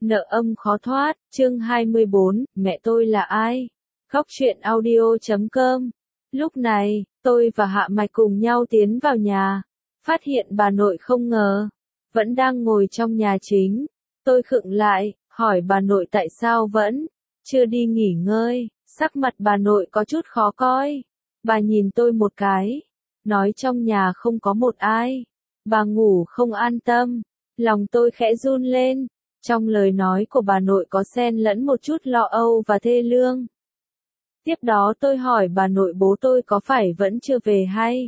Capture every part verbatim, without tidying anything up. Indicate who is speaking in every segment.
Speaker 1: Nợ âm khó thoát, chương hai mươi bốn, mẹ tôi là ai? Góc truyện audio chấm com. Lúc này, tôi và Hạ Mạch cùng nhau tiến vào nhà, phát hiện bà nội không ngờ, vẫn đang ngồi trong nhà chính. Tôi khựng lại, hỏi bà nội tại sao vẫn chưa đi nghỉ ngơi, sắc mặt bà nội có chút khó coi. Bà nhìn tôi một cái, nói trong nhà không có một ai, bà ngủ không an tâm. Lòng tôi khẽ run lên. Trong lời nói của bà nội có xen lẫn một chút lo âu và thê lương. Tiếp đó tôi hỏi bà nội bố tôi có phải vẫn chưa về hay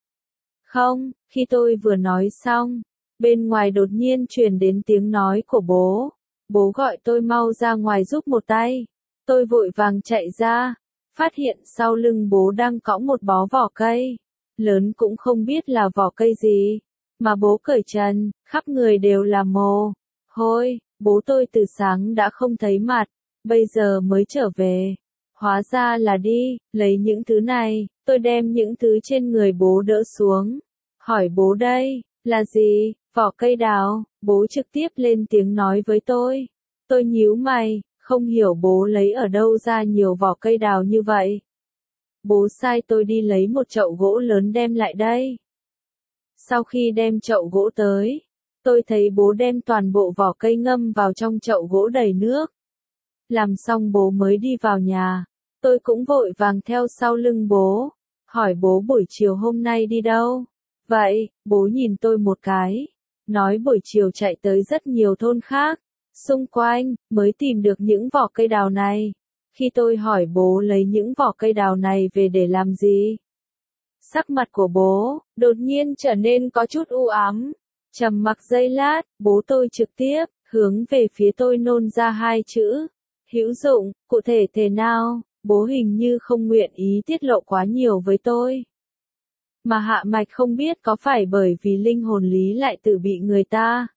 Speaker 1: không? Khi tôi vừa nói xong, bên ngoài đột nhiên truyền đến tiếng nói của bố. Bố gọi tôi mau ra ngoài giúp một tay. Tôi vội vàng chạy ra, phát hiện sau lưng bố đang cõng một bó vỏ cây. Lớn cũng không biết là vỏ cây gì, mà bố cởi trần, khắp người đều là mồ hôi. Bố tôi từ sáng đã không thấy mặt, bây giờ mới trở về. Hóa ra là đi, lấy những thứ này. Tôi đem những thứ trên người bố đỡ xuống. Hỏi bố đây, là gì? Vỏ cây đào. Bố trực tiếp lên tiếng nói với tôi. Tôi nhíu mày, không hiểu bố lấy ở đâu ra nhiều vỏ cây đào như vậy. Bố sai tôi đi lấy một chậu gỗ lớn đem lại đây. Sau khi đem chậu gỗ tới, tôi thấy bố đem toàn bộ vỏ cây ngâm vào trong chậu gỗ đầy nước. Làm xong bố mới đi vào nhà. Tôi cũng vội vàng theo sau lưng bố. Hỏi bố buổi chiều hôm nay đi đâu? Vậy, bố nhìn tôi một cái. Nói buổi chiều chạy tới rất nhiều thôn khác. Xung quanh, mới tìm được những vỏ cây đào này. Khi tôi hỏi bố lấy những vỏ cây đào này về để làm gì? Sắc mặt của bố, đột nhiên trở nên có chút u ám. Trầm mặc giây lát, bố tôi trực tiếp, hướng về phía tôi nôn ra hai chữ. Hữu dụng, cụ thể thế nào? Bố hình như không nguyện ý tiết lộ quá nhiều với tôi. Mà Hạ Mạch không biết có phải bởi vì linh hồn Lý Lại Tử bị người ta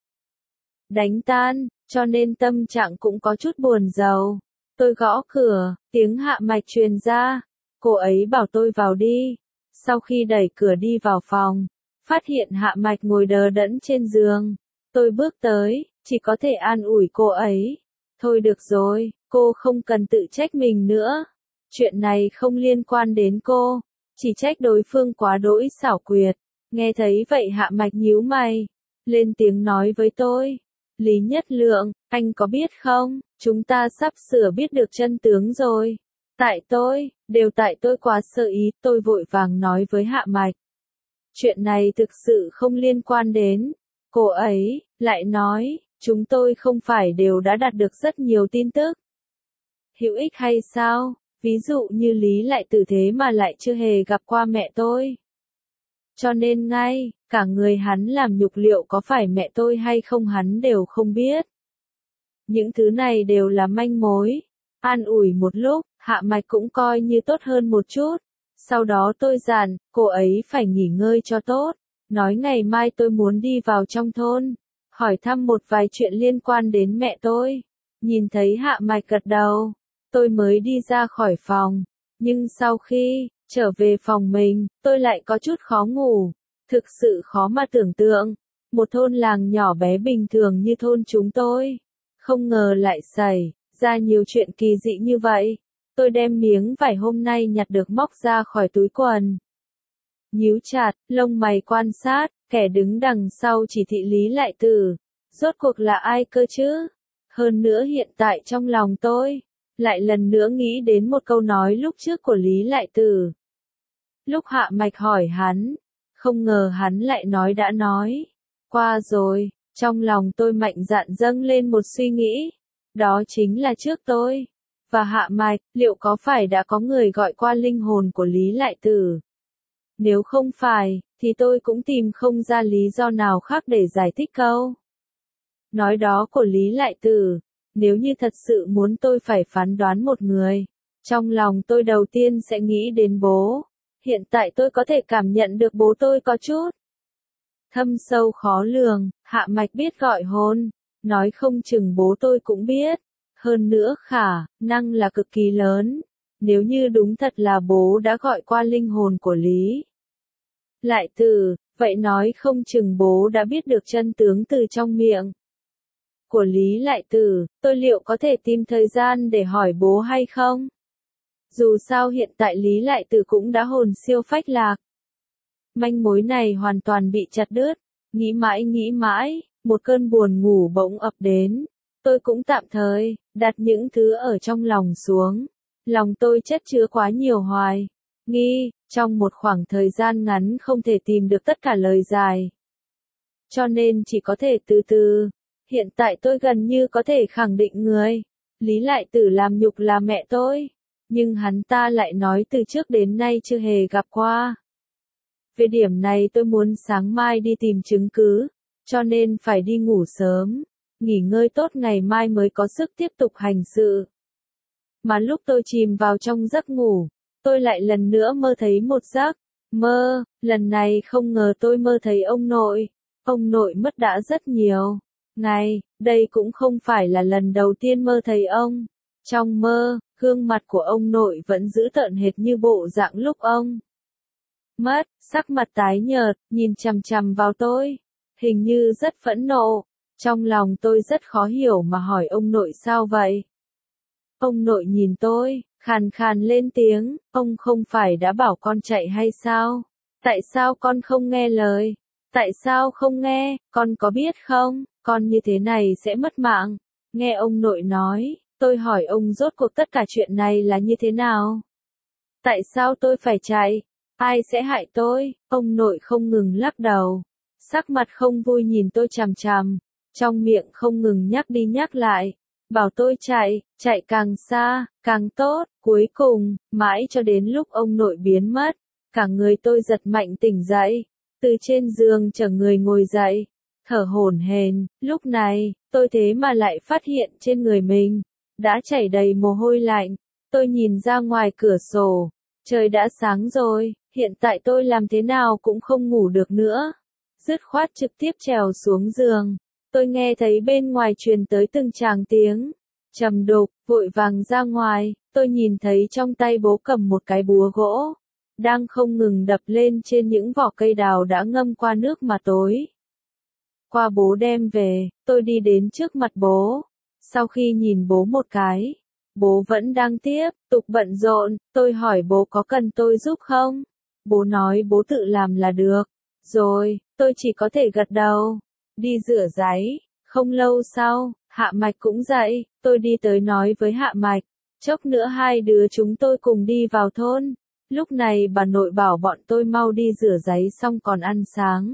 Speaker 1: đánh tan, cho nên tâm trạng cũng có chút buồn rầu. Tôi gõ cửa, tiếng Hạ Mạch truyền ra. Cô ấy bảo tôi vào đi. Sau khi đẩy cửa đi vào phòng, phát hiện Hạ Mạch ngồi đờ đẫn trên giường. Tôi bước tới, chỉ có thể an ủi cô ấy. Thôi được rồi, cô không cần tự trách mình nữa. Chuyện này không liên quan đến cô, chỉ trách đối phương quá đỗi xảo quyệt. Nghe thấy vậy Hạ Mạch nhíu mày, lên tiếng nói với tôi. Lý Nhất Lượng, anh có biết không, chúng ta sắp sửa biết được chân tướng rồi. Tại tôi, đều tại tôi quá sơ ý, tôi vội vàng nói với Hạ Mạch. Chuyện này thực sự không liên quan đến. Cô ấy, lại nói, chúng tôi không phải đều đã đạt được rất nhiều tin tức hữu ích hay sao? Ví dụ như Lý Lại Tử thế mà lại chưa hề gặp qua mẹ tôi. Cho nên ngay, cả người hắn làm nhục liệu có phải mẹ tôi hay không hắn đều không biết. Những thứ này đều là manh mối. An ủi một lúc, Hạ Mạch cũng coi như tốt hơn một chút. Sau đó tôi dặn, cô ấy phải nghỉ ngơi cho tốt. Nói ngày mai tôi muốn đi vào trong thôn, hỏi thăm một vài chuyện liên quan đến mẹ tôi. Nhìn thấy Hạ Mạch gật đầu, tôi mới đi ra khỏi phòng. Nhưng sau khi trở về phòng mình, tôi lại có chút khó ngủ. Thực sự khó mà tưởng tượng. Một thôn làng nhỏ bé bình thường như thôn chúng tôi, không ngờ lại xảy ra nhiều chuyện kỳ dị như vậy. Tôi đem miếng vải hôm nay nhặt được móc ra khỏi túi quần. Nhíu chặt, lông mày quan sát, kẻ đứng đằng sau chỉ thị Lý Lại Tử. Rốt cuộc là ai cơ chứ? Hơn nữa hiện tại trong lòng tôi, lại lần nữa nghĩ đến một câu nói lúc trước của Lý Lại Tử. Lúc Hạ Mạch hỏi hắn, không ngờ hắn lại nói đã nói qua rồi. Trong lòng tôi mạnh dạn dâng lên một suy nghĩ. Đó chính là trước tôi và Hạ Mạch, liệu có phải đã có người gọi qua linh hồn của Lý Lại Tử? Nếu không phải, thì tôi cũng tìm không ra lý do nào khác để giải thích câu nói đó của Lý Lại Tử. Nếu như thật sự muốn tôi phải phán đoán một người, trong lòng tôi đầu tiên sẽ nghĩ đến bố. Hiện tại tôi có thể cảm nhận được bố tôi có chút thâm sâu khó lường. Hạ Mạch biết gọi hôn, nói không chừng bố tôi cũng biết. Hơn nữa khả năng là cực kỳ lớn. Nếu như đúng thật là bố đã gọi qua linh hồn của Lý Lại Tử, vậy nói không chừng bố đã biết được chân tướng từ trong miệng của Lý Lại Tử, tôi liệu có thể tìm thời gian để hỏi bố hay không? Dù sao hiện tại Lý Lại Tử cũng đã hồn siêu phách lạc. Manh mối này hoàn toàn bị chặt đứt, nghĩ mãi nghĩ mãi, một cơn buồn ngủ bỗng ập đến. Tôi cũng tạm thời, đặt những thứ ở trong lòng xuống. Lòng tôi chất chứa quá nhiều hoài nghi, trong một khoảng thời gian ngắn không thể tìm được tất cả lời giải. Cho nên chỉ có thể từ từ. Hiện tại tôi gần như có thể khẳng định người Lý Lại Tử làm nhục là mẹ tôi, nhưng hắn ta lại nói từ trước đến nay chưa hề gặp qua. Về điểm này tôi muốn sáng mai đi tìm chứng cứ, cho nên phải đi ngủ sớm, nghỉ ngơi tốt ngày mai mới có sức tiếp tục hành sự. Mà lúc tôi chìm vào trong giấc ngủ, tôi lại lần nữa mơ thấy một giấc mơ, lần này không ngờ tôi mơ thấy ông nội. Ông nội mất đã rất nhiều ngày, đây cũng không phải là lần đầu tiên mơ thấy ông. Trong mơ, gương mặt của ông nội vẫn giữ tợn hệt như bộ dạng lúc ông mất, sắc mặt tái nhợt, nhìn chằm chằm vào tôi, hình như rất phẫn nộ. Trong lòng tôi rất khó hiểu mà hỏi ông nội sao vậy? Ông nội nhìn tôi, khàn khàn lên tiếng, ông không phải đã bảo con chạy hay sao? Tại sao con không nghe lời? Tại sao không nghe, con có biết không, con như thế này sẽ mất mạng. Nghe ông nội nói, tôi hỏi ông rốt cuộc tất cả chuyện này là như thế nào? Tại sao tôi phải chạy? Ai sẽ hại tôi? Ông nội không ngừng lắc đầu. Sắc mặt không vui nhìn tôi chằm chằm. Trong miệng không ngừng nhắc đi nhắc lại. Bảo tôi chạy, chạy càng xa, càng tốt. Cuối cùng, mãi cho đến lúc ông nội biến mất. Cả người tôi giật mạnh tỉnh dậy. Từ trên giường chở người ngồi dậy. Thở hổn hển. Lúc này, tôi thế mà lại phát hiện trên người mình đã chảy đầy mồ hôi lạnh. Tôi nhìn ra ngoài cửa sổ. Trời đã sáng rồi, hiện tại tôi làm thế nào cũng không ngủ được nữa. Dứt khoát trực tiếp trèo xuống giường. Tôi nghe thấy bên ngoài truyền tới từng tràng tiếng trầm đục, vội vàng ra ngoài. Tôi nhìn thấy trong tay bố cầm một cái búa gỗ, đang không ngừng đập lên trên những vỏ cây đào đã ngâm qua nước mà tối qua bố đem về. Tôi đi đến trước mặt bố. Sau khi nhìn bố một cái, bố vẫn đang tiếp tục bận rộn. Tôi hỏi bố có cần tôi giúp không? Bố nói bố tự làm là được. Rồi, tôi chỉ có thể gật đầu. Đi rửa ráy. Không lâu sau, Hạ Mạch cũng dậy. Tôi đi tới nói với Hạ Mạch. Chốc nữa hai đứa chúng tôi cùng đi vào thôn. Lúc này bà nội bảo bọn tôi mau đi rửa ráy xong còn ăn sáng.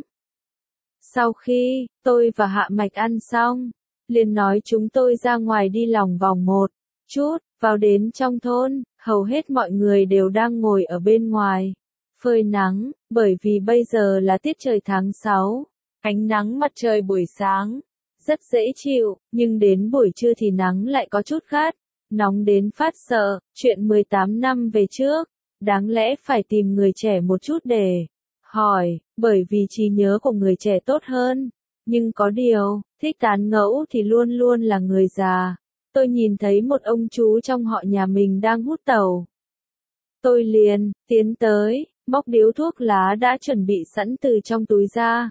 Speaker 1: Sau khi tôi và Hạ Mạch ăn xong, liền nói chúng tôi ra ngoài đi lòng vòng một chút. Vào đến trong thôn, hầu hết mọi người đều đang ngồi ở bên ngoài phơi nắng, bởi vì bây giờ là tiết trời tháng sáu. Ánh nắng mặt trời buổi sáng rất dễ chịu, nhưng đến buổi trưa thì nắng lại có chút gắt, nóng đến phát sợ. Chuyện mười tám năm về trước, đáng lẽ phải tìm người trẻ một chút để hỏi, bởi vì trí nhớ của người trẻ tốt hơn. Nhưng có điều, thích tán ngẫu thì luôn luôn là người già. Tôi nhìn thấy một ông chú trong họ nhà mình đang hút tàu. Tôi liền tiến tới, móc điếu thuốc lá đã chuẩn bị sẵn từ trong túi ra.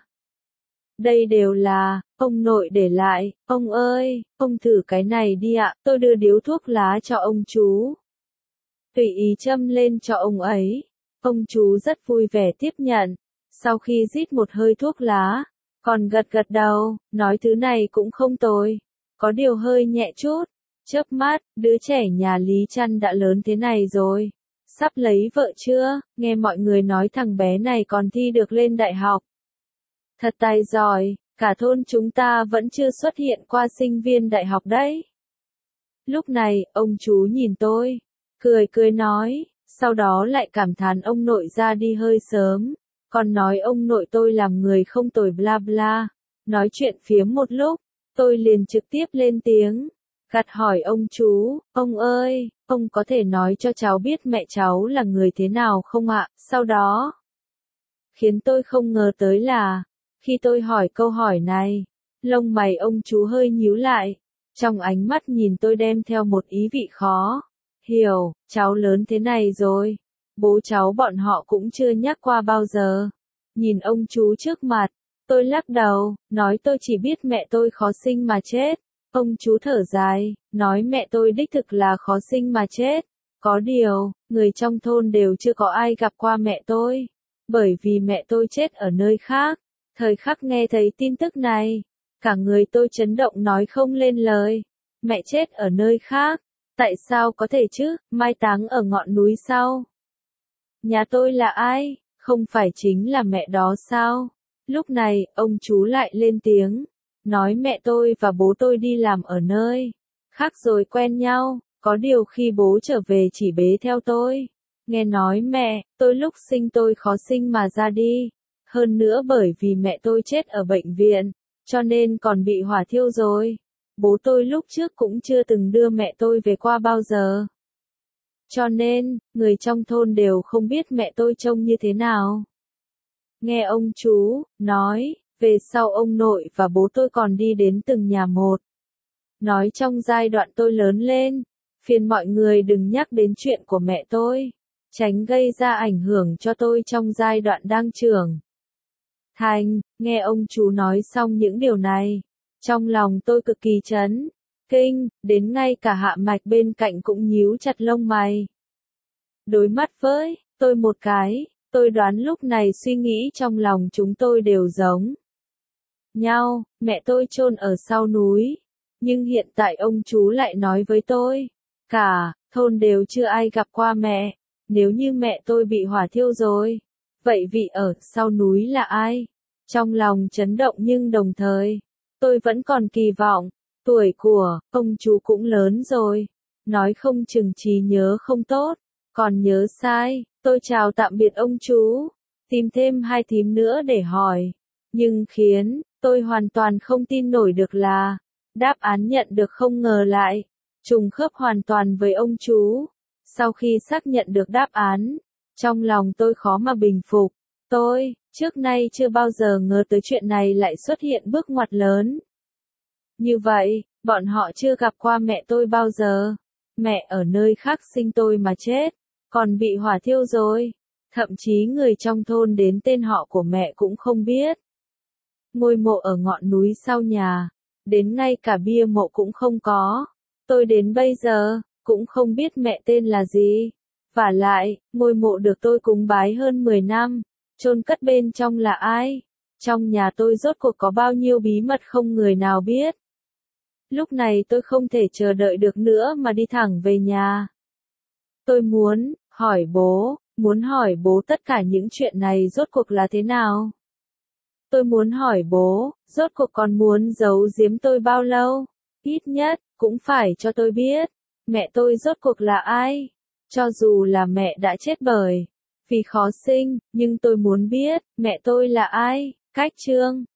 Speaker 1: Đây đều là ông nội để lại. Ông ơi, ông thử cái này đi ạ. Tôi đưa điếu thuốc lá cho ông chú, tùy ý châm lên cho ông ấy. Ông chú rất vui vẻ tiếp nhận. Sau khi rít một hơi thuốc lá, còn gật gật đầu, nói thứ này cũng không tồi, có điều hơi nhẹ chút. Chớp mắt, đứa trẻ nhà Lý Trăn đã lớn thế này rồi, sắp lấy vợ chưa? Nghe mọi người nói thằng bé này còn thi được lên đại học. Thật tài giỏi, cả thôn chúng ta vẫn chưa xuất hiện qua sinh viên đại học đấy. Lúc này, ông chú nhìn tôi, cười cười nói, sau đó lại cảm thán ông nội ra đi hơi sớm, còn nói ông nội tôi làm người không tồi bla bla. Nói chuyện phiếm một lúc, tôi liền trực tiếp lên tiếng, gạt hỏi ông chú, ông ơi, ông có thể nói cho cháu biết mẹ cháu là người thế nào không ạ? Sau đó, khiến tôi không ngờ tới là, khi tôi hỏi câu hỏi này, lông mày ông chú hơi nhíu lại, trong ánh mắt nhìn tôi đem theo một ý vị khó hiểu. Cháu lớn thế này rồi, bố cháu bọn họ cũng chưa nhắc qua bao giờ. Nhìn ông chú trước mặt, tôi lắc đầu, nói tôi chỉ biết mẹ tôi khó sinh mà chết, Ông chú thở dài, nói mẹ tôi đích thực là khó sinh mà chết. Có điều, người trong thôn đều chưa có ai gặp qua mẹ tôi. Bởi vì mẹ tôi chết ở nơi khác. Thời khắc nghe thấy tin tức này, cả người tôi chấn động nói không lên lời. Mẹ chết ở nơi khác. Tại sao có thể chứ, mai táng ở ngọn núi sau. Nhà tôi là ai? Không phải chính là mẹ đó sao? Lúc này, ông chú lại lên tiếng. Nói mẹ tôi và bố tôi đi làm ở nơi khác rồi quen nhau. Có điều khi bố trở về chỉ bế theo tôi. Nghe nói mẹ, tôi lúc sinh tôi khó sinh mà ra đi. Hơn nữa bởi vì mẹ tôi chết ở bệnh viện, cho nên còn bị hỏa thiêu rồi. Bố tôi lúc trước cũng chưa từng đưa mẹ tôi về qua bao giờ. Cho nên, người trong thôn đều không biết mẹ tôi trông như thế nào. Nghe ông chú nói, về sau ông nội và bố tôi còn đi đến từng nhà một. Nói trong giai đoạn tôi lớn lên, phiền mọi người đừng nhắc đến chuyện của mẹ tôi, tránh gây ra ảnh hưởng cho tôi trong giai đoạn đang trưởng thành. Nghe ông chú nói xong những điều này, trong lòng tôi cực kỳ chấn kinh, đến ngay cả Hạ Mạch bên cạnh cũng nhíu chặt lông mày. Đối mắt với tôi một cái, tôi đoán lúc này suy nghĩ trong lòng chúng tôi đều giống nhau, mẹ tôi chôn ở sau núi. Nhưng hiện tại ông chú lại nói với tôi, cả thôn đều chưa ai gặp qua mẹ. Nếu như mẹ tôi bị hỏa thiêu rồi, vậy vị ở sau núi là ai? Trong lòng chấn động nhưng đồng thời, tôi vẫn còn kỳ vọng. Tuổi của ông chú cũng lớn rồi, nói không chừng trí nhớ không tốt, còn nhớ sai. Tôi chào tạm biệt ông chú, tìm thêm hai thím nữa để hỏi. Nhưng khiến tôi hoàn toàn không tin nổi được là, đáp án nhận được không ngờ lại trùng khớp hoàn toàn với ông chú. Sau khi xác nhận được đáp án, trong lòng tôi khó mà bình phục. Tôi, trước nay chưa bao giờ ngờ tới chuyện này lại xuất hiện bước ngoặt lớn. Như vậy, bọn họ chưa gặp qua mẹ tôi bao giờ. Mẹ ở nơi khác sinh tôi mà chết, còn bị hỏa thiêu rồi. Thậm chí người trong thôn đến tên họ của mẹ cũng không biết. Ngôi mộ ở ngọn núi sau nhà, đến ngay cả bia mộ cũng không có. Tôi đến bây giờ, cũng không biết mẹ tên là gì. Vả lại, ngôi mộ được tôi cúng bái hơn mười năm, chôn cất bên trong là ai? Trong nhà tôi rốt cuộc có bao nhiêu bí mật không người nào biết. Lúc này tôi không thể chờ đợi được nữa mà đi thẳng về nhà. Tôi muốn hỏi bố, muốn hỏi bố tất cả những chuyện này rốt cuộc là thế nào? Tôi muốn hỏi bố, rốt cuộc còn muốn giấu giếm tôi bao lâu? Ít nhất, cũng phải cho tôi biết, mẹ tôi rốt cuộc là ai? Cho dù là mẹ đã chết bởi vì khó sinh, nhưng tôi muốn biết, mẹ tôi là ai? Cách chương